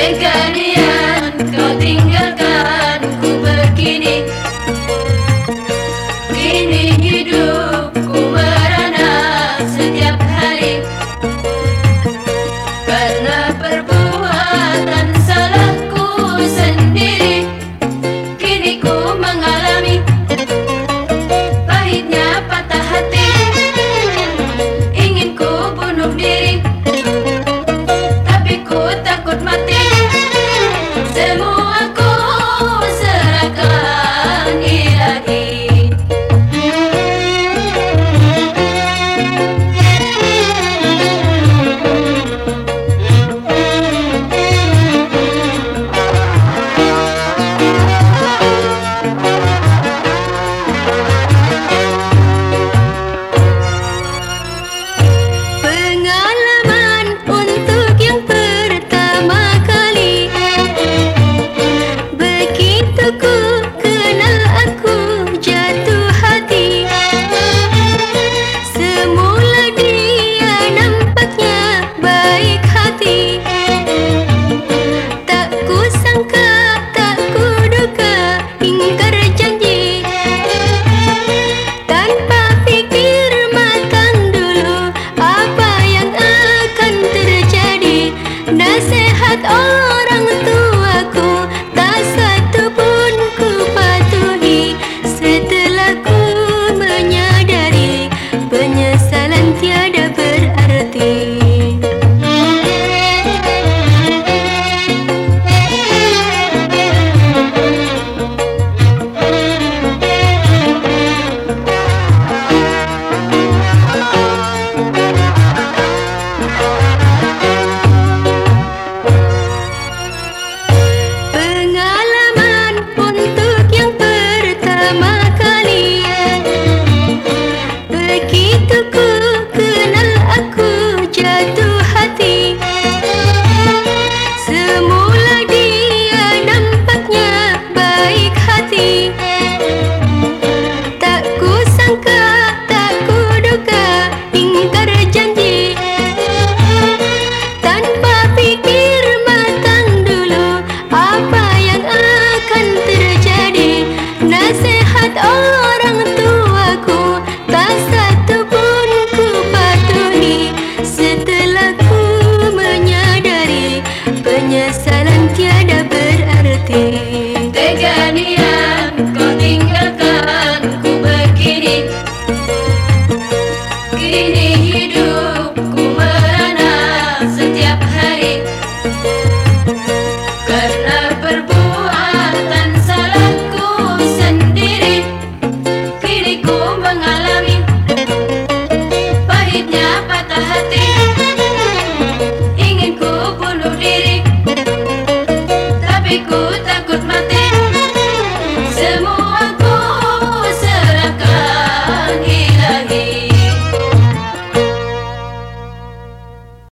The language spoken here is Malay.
tega niat kau tinggalkan ku begini. Kini hidupku merana setiap hari karena perbuatan salahku sendiri. Kini ku mengalami pahitnya patah hati, ingin ku bunuh diri, tapi ku takut mati. Semua ku serahkan ilahi. Nasihat orang tuaku tak satu pun ku patuhi. Setelah ku menyadari penyesalan tiada berarti. Nasihat orang tuaku tak satu pun ku patuhi. Setelah ku menyadari penyesalan tiada berarti.